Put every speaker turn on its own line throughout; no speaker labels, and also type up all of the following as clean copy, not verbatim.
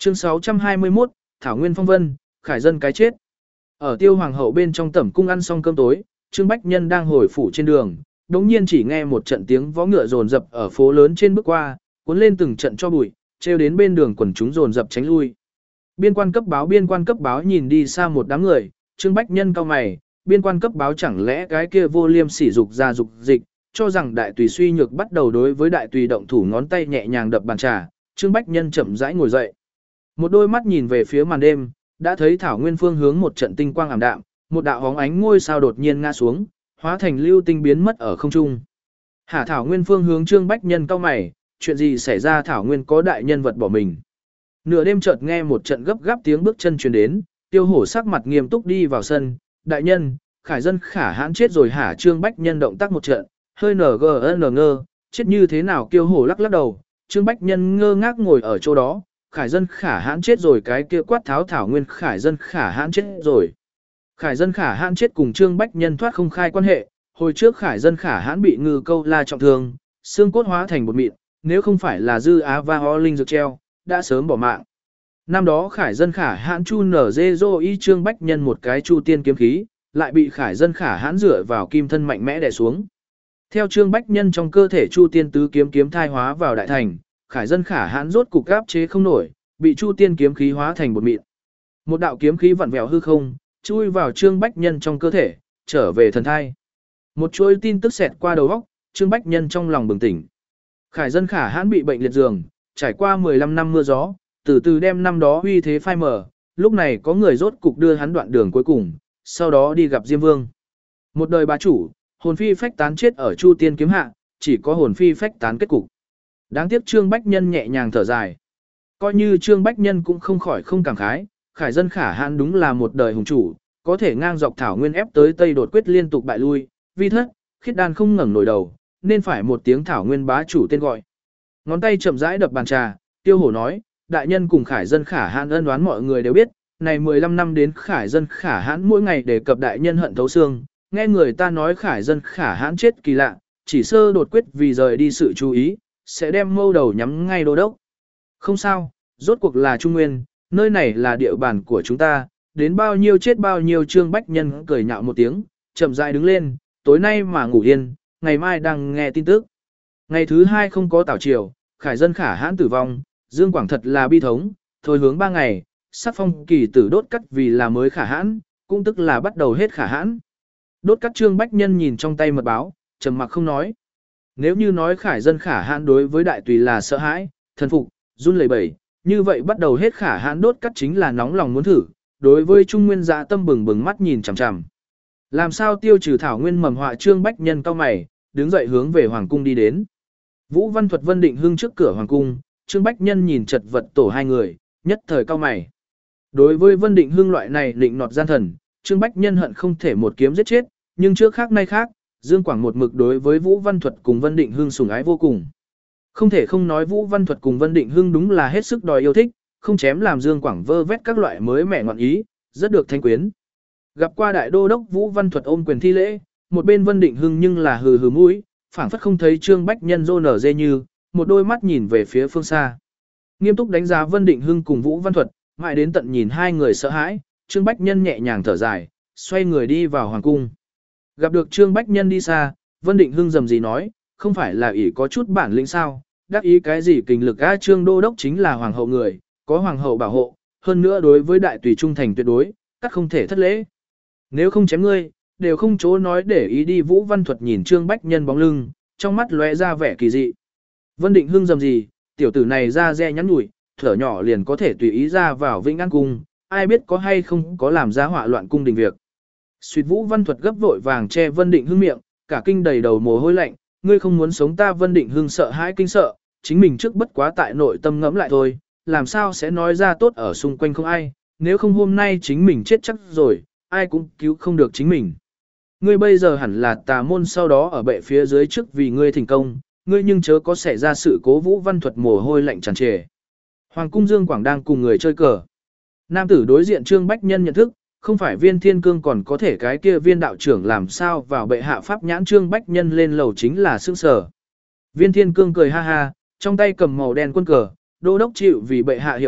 Chương 621, Thảo Nguyên Phong Vân, Khải Dân cái chết. Ở Tiêu Hoàng hậu bên trong tẩm cung ăn xong cơm tối, Trương Bách Nhân đang hồi phủ trên đường, đống nhiên chỉ nghe một trận tiếng vó ngựa rồn rập ở phố lớn trên bước qua, cuốn lên từng trận cho bụi, treo đến bên đường quần chúng rồn rập tránh lui. Biên quan cấp báo nhìn đi xa một đám người, Trương Bách Nhân cau mày, biên quan cấp báo chẳng lẽ cái kia vô liêm sỉ dục ra dục dịch, cho rằng đại tùy suy nhược bắt đầu đối với đại tùy động thủ ngón tay nhẹ nhàng đập bàn trà. Trương Bách Nhân chậm rãi ngồi dậy. Một đôi mắt nhìn về phía màn đêm, đã thấy Thảo Nguyên phương hướng một trận tinh quang ảm đạm, một đạo hóng ánh ngôi sao đột nhiên ngã xuống, hóa thành lưu tinh biến mất ở không trung. Hà Thảo Nguyên phương hướng Trương Bách Nhân cau mày, chuyện gì xảy ra? Thảo Nguyên có đại nhân vật bỏ mình. Nửa đêm chợt nghe một trận gấp gáp tiếng bước chân truyền đến, Tiêu Hổ sắc mặt nghiêm túc đi vào sân, đại nhân, Khải Dân Khả Hãn chết rồi hả? Trương Bách Nhân động tác một trận, hơi ngơ, chết như thế nào? Tiêu Hổ lắc lắc đầu, Trương Bách Nhân ngơ ngác ngồi ở chỗ đó, Khải Dân Khả Hãn chết rồi. Cái kia quát tháo Thảo Nguyên, Khải Dân Khả Hãn chết rồi. Khải Dân Khả Hãn chết cùng Trương Bách Nhân thoát không khai quan hệ, hồi trước Khải Dân Khả Hãn bị Ngư Câu La trọng thương, xương cốt hóa thành bột mịn, nếu không phải là Dư Á Va Ho Linh dược treo, đã sớm bỏ mạng. Năm đó Khải Dân Khả Hãn chu nở dê dô y Trương Bách Nhân một cái chu tiên kiếm khí, lại bị Khải Dân Khả Hãn dựa vào kim thân mạnh mẽ đè xuống. Theo Trương Bách Nhân trong cơ thể chu tiên tứ kiếm thai hóa vào đại thành, Khải Dân Khả Hãn rốt cục áp chế không nổi, bị chu tiên kiếm khí hóa thành bột mịn. Một đạo kiếm khí vặn vẹo hư không, chui vào Trương Bách Nhân trong cơ thể, trở về thần thai. Một chuỗi tin tức xẹt qua đầu óc, Trương Bách Nhân trong lòng bừng tỉnh. Khải Dân Khả Hãn bị bệnh liệt giường, trải qua 15 năm mưa gió, từ từ đem năm đó uy thế phai mờ, lúc này có người rốt cục đưa hắn đoạn đường cuối cùng, sau đó đi gặp Diêm Vương. Một đời bá chủ, hồn phi phách tán chết ở Chu Tiên kiếm hạ, chỉ có hồn phi phách tán kết cục. Đáng tiếc Trương Bách Nhân nhẹ nhàng thở dài. Coi như Trương Bách Nhân cũng không khỏi không cảm khái, Khải Dân Khả Hãn đúng là một đời hùng chủ, có thể ngang dọc Thảo Nguyên ép tới Tây đột quyết liên tục bại lui, vi thất, khiết đan không ngẩng nổi đầu, nên phải một tiếng Thảo Nguyên bá chủ tên gọi. Ngón tay chậm rãi đập bàn trà, Tiêu Hổ nói, đại nhân cùng Khải Dân Khả Hãn ân oán mọi người đều biết, này 15 năm đến Khải Dân Khả Hãn mỗi ngày đề cập đại nhân hận thấu xương, nghe người ta nói Khải Dân Khả Hãn chết kỳ lạ, chỉ sơ đột quyết vì rời đi sự chú ý, sẽ đem mâu đầu nhắm ngay đô đốc. Không sao, rốt cuộc là Trung Nguyên, nơi này là địa bàn của chúng ta, đến bao nhiêu chết bao nhiêu. Trương Bách Nhân cười nhạo một tiếng, chậm rãi đứng lên, tối nay mà ngủ yên, ngày mai đang nghe tin tức. Ngày thứ 2 không có tảo triều, Khải Dân Khả Hãn tử vong, Dương Quảng thật là bi thống, thôi hướng 3 ngày, sắc phong kỳ tử đốt cắt vì là mới Khả Hãn, cũng tức là bắt đầu hết Khả Hãn. Đốt cắt Trương Bách Nhân nhìn trong tay mật báo, trầm mặc không nói. Nếu như nói Khải Dân Khả Hãn đối với đại tùy là sợ hãi, thần phục, run lẩy bẩy, như vậy bắt đầu hết Khả Hãn đốt cắt chính là nóng lòng muốn thử, đối với Trung Nguyên dạ tâm bừng bừng mắt nhìn chằm chằm. Làm sao tiêu trừ Thảo Nguyên mầm họa? Trương Bách Nhân cau mày, đứng dậy hướng về hoàng cung đi đến. Vũ Văn Thuật Vân Định Hưng trước cửa hoàng cung, Trương Bách Nhân nhìn chật vật tổ hai người, nhất thời cau mày. Đối với Vân Định Hưng loại này định nọt gian thần, Trương Bách Nhân hận không thể một kiếm giết chết, nhưng trước khác nay khác, Dương Quảng một mực đối với Vũ Văn Thuật cùng Vân Định Hưng sủng ái vô cùng. Không thể không nói Vũ Văn Thuật cùng Vân Định Hưng đúng là hết sức đòi yêu thích, không chém làm Dương Quảng vơ vét các loại mới mẻ ngọn ý, rất được thanh quyến. Gặp qua đại đô đốc Vũ Văn Thuật ôm quyền thi lễ, một bên Vân Định Hưng nhưng là hừ hừ mũi, phảng phất không thấy Trương Bách Nhân rô nở dê như, một đôi mắt nhìn về phía phương xa. Nghiêm túc đánh giá Vân Định Hưng cùng Vũ Văn Thuật, mãi đến tận nhìn hai người sợ hãi, Trương Bách Nhân nhẹ nhàng thở dài, xoay người đi vào hoàng cung. Gặp được Trương Bách Nhân đi xa, Vân Định Hưng rầm gì nói, không phải là ỷ có chút bản lĩnh sao, đắc ý cái gì kình lực a? Trương đô đốc chính là hoàng hậu người, có hoàng hậu bảo hộ, hơn nữa đối với đại tùy trung thành tuyệt đối, các không thể thất lễ. Nếu không chém ngươi, đều không chỗ nói để ý đi. Vũ Văn Thuật nhìn Trương Bách Nhân bóng lưng, trong mắt lóe ra vẻ kỳ dị. Vân Định Hưng rầm gì, tiểu tử này ra re nhắn nhủi, thở nhỏ liền có thể tùy ý ra vào Vĩnh An cung, ai biết có hay không có làm ra họa loạn cung đình việc. Suýt Vũ Văn Thuật gấp vội vàng che Vân Định Hưng miệng, cả kinh đầy đầu mồ hôi lạnh, ngươi không muốn sống ta. Vân Định Hưng sợ hãi kinh sợ, chính mình trước bất quá tại nội tâm ngẫm lại thôi, làm sao sẽ nói ra tốt ở xung quanh không ai, nếu không hôm nay chính mình chết chắc rồi, ai cũng cứu không được chính mình. Ngươi bây giờ hẳn là tà môn sau đó ở bệ phía dưới trước vì ngươi thành công, ngươi nhưng chớ có xảy ra sự cố. Vũ Văn Thuật mồ hôi lạnh tràn trề. Hoàng cung Dương Quảng đang cùng người chơi cờ. Nam tử đối diện Trương Bách Nhân nhận thức, không phải Viên Thiên Cương còn có thể cái kia Viên đạo trưởng làm sao vào bệ hạ pháp nhãn. Trương Bách Nhân lên lầu chính là sững sờ. Viên Thiên Cương cười ha ha, trong tay cầm màu đen quân cờ, đô đốc chịu vì bệ hạ hiệu lực,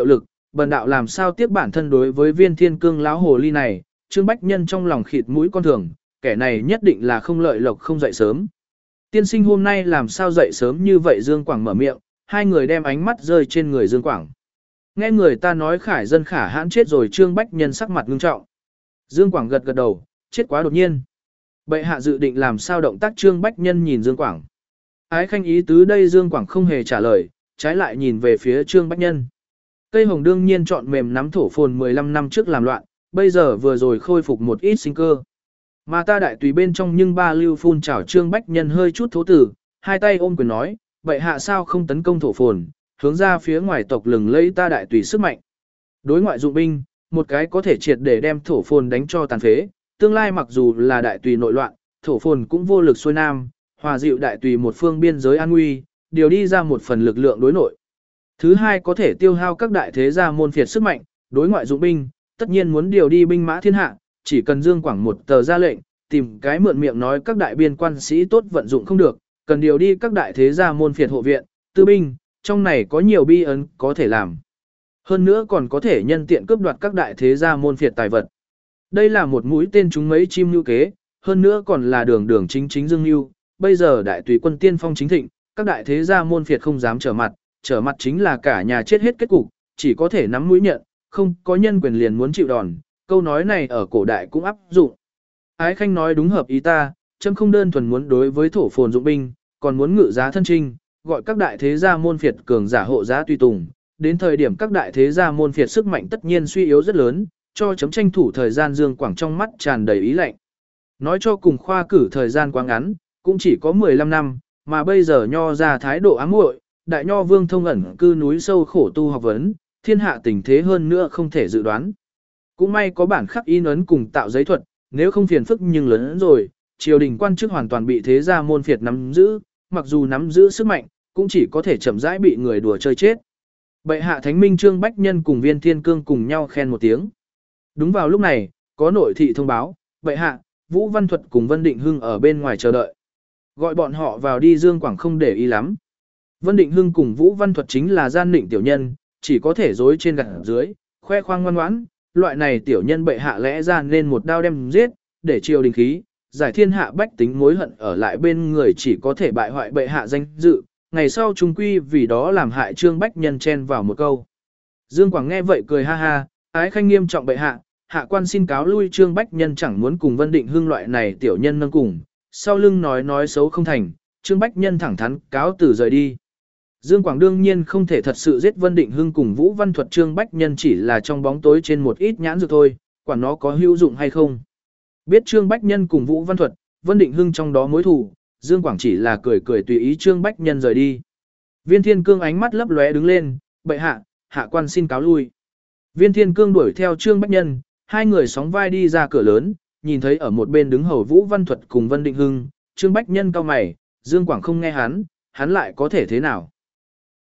bần đạo làm sao tiếp bản thân đối với Viên Thiên Cương lão hồ ly này, Trương Bách Nhân trong lòng khịt mũi con thường, kẻ này nhất định là không lợi lộc không dậy sớm. Tiên sinh hôm nay làm sao dậy sớm như vậy? Dương Quảng mở miệng, hai người đem ánh mắt rơi trên người Dương Quảng. Nghe người ta nói Khải Dân Khả hãn chết rồi. Trương Bách Nhân sắc mặt ngưng trọng. Dương Quảng gật gật đầu, chết quá đột nhiên. Bệ hạ dự định làm sao động tác? Trương Bách Nhân nhìn Dương Quảng. Ái khanh ý tứ đây? Dương Quảng không hề trả lời, trái lại nhìn về phía Trương Bách Nhân. Cây hồng đương nhiên chọn mềm nắm thổ phồn 15 năm trước làm loạn, bây giờ vừa rồi khôi phục một ít sinh cơ. Mà ta đại tùy bên trong nhưng ba lưu phun trào. Trương Bách Nhân hơi chút thố tử, hai tay ôm quyền nói, bệ hạ sao không tấn công thổ phồn, hướng ra phía ngoài tộc lừng lẫy ta đại tùy sức mạnh. Đối ngoại dụng binh, một cái có thể triệt để đem thổ phồn đánh cho tàn phế, tương lai mặc dù là đại tùy nội loạn, thổ phồn cũng vô lực xuôi nam, hòa dịu đại tùy một phương biên giới an nguy, điều đi ra một phần lực lượng đối nội. Thứ hai có thể tiêu hao các đại thế gia môn phiệt sức mạnh, đối ngoại dụng binh, tất nhiên muốn điều đi binh mã thiên hạ, chỉ cần Dương Quảng một tờ ra lệnh, tìm cái mượn miệng nói các đại biên quan sĩ tốt vận dụng không được, cần điều đi các đại thế gia môn phiệt hộ viện, tư binh, trong này có nhiều bi ấn có thể làm. Hơn nữa còn có thể nhân tiện cướp đoạt các đại thế gia môn phiệt tài vật. Đây là một mũi tên trúng mấy chim nhu kế, hơn nữa còn là đường đường chính chính Dương Nhu. Bây giờ đại tùy quân tiên phong chính thịnh, các đại thế gia môn phiệt không dám trở mặt chính là cả nhà chết hết kết cục, chỉ có thể nắm mũi nhận, không có nhân quyền liền muốn chịu đòn. Câu nói này ở cổ đại cũng áp dụng. Ái khanh nói đúng hợp ý ta, chấm không đơn thuần muốn đối với thổ phồn dụng binh, còn muốn ngự giá thân trinh, gọi các đại thế gia môn phiệt cường giả hộ giá tùy tùng. Đến thời điểm các đại thế gia môn phiệt sức mạnh tất nhiên suy yếu rất lớn, cho chấm tranh thủ thời gian. Dương Quảng trong mắt tràn đầy ý lạnh. Nói cho cùng khoa cử thời gian quá ngắn, cũng chỉ có 15 năm, mà bây giờ nho ra thái độ ám muội, đại nho vương thông ẩn cư núi sâu khổ tu học vấn, thiên hạ tình thế hơn nữa không thể dự đoán. Cũng may có bản khắc in ấn cùng tạo giấy thuật, nếu không phiền phức nhưng lớn hơn rồi, triều đình quan chức hoàn toàn bị thế gia môn phiệt nắm giữ, mặc dù nắm giữ sức mạnh, cũng chỉ có thể chậm rãi bị người đùa chơi chết. Bệ hạ thánh minh. Trương Bách Nhân cùng Viên Thiên Cương cùng nhau khen một tiếng. Đúng vào lúc này, có nội thị thông báo, bệ hạ, Vũ Văn Thuật cùng Vân Định Hưng ở bên ngoài chờ đợi. Gọi bọn họ vào đi. Dương Quảng không để ý lắm. Vân Định Hưng cùng Vũ Văn Thuật chính là gian định tiểu nhân, chỉ có thể dối trên gặt dưới, khoe khoang ngoan ngoãn. Loại này tiểu nhân bệ hạ lẽ ra nên một đao đem giết, để triều đình khí, giải thiên hạ bách tính mối hận ở lại bên người, chỉ có thể bại hoại bệ hạ danh dự. Ngày sau trung quy vì đó làm hại. Trương Bách Nhân chen vào một câu. Dương Quảng nghe vậy cười ha ha, ái khanh nghiêm trọng bệ hạ, hạ quan xin cáo lui. Trương Bách Nhân chẳng muốn cùng Vân Định Hưng loại này tiểu nhân nâng cùng, sau lưng nói xấu không thành. Trương Bách Nhân thẳng thắn cáo từ rời đi. Dương Quảng đương nhiên không thể thật sự giết Vân Định Hưng cùng Vũ Văn Thuật. Trương Bách Nhân chỉ là trong bóng tối trên một ít nhãn dược thôi, quản nó có hữu dụng hay không. Biết Trương Bách Nhân cùng Vũ Văn Thuật, Vân Định Hưng trong đó mối thù, Dương Quảng chỉ là cười cười tùy ý Trương Bách Nhân rời đi. Viên Thiên Cương ánh mắt lấp lóe đứng lên, bệ hạ, hạ quan xin cáo lui. Viên Thiên Cương đuổi theo Trương Bách Nhân, hai người sóng vai đi ra cửa lớn, nhìn thấy ở một bên đứng hầu Vũ Văn Thuật cùng Vân Định Hưng. Trương Bách Nhân cau mày, Dương Quảng không nghe hắn lại có thể thế nào?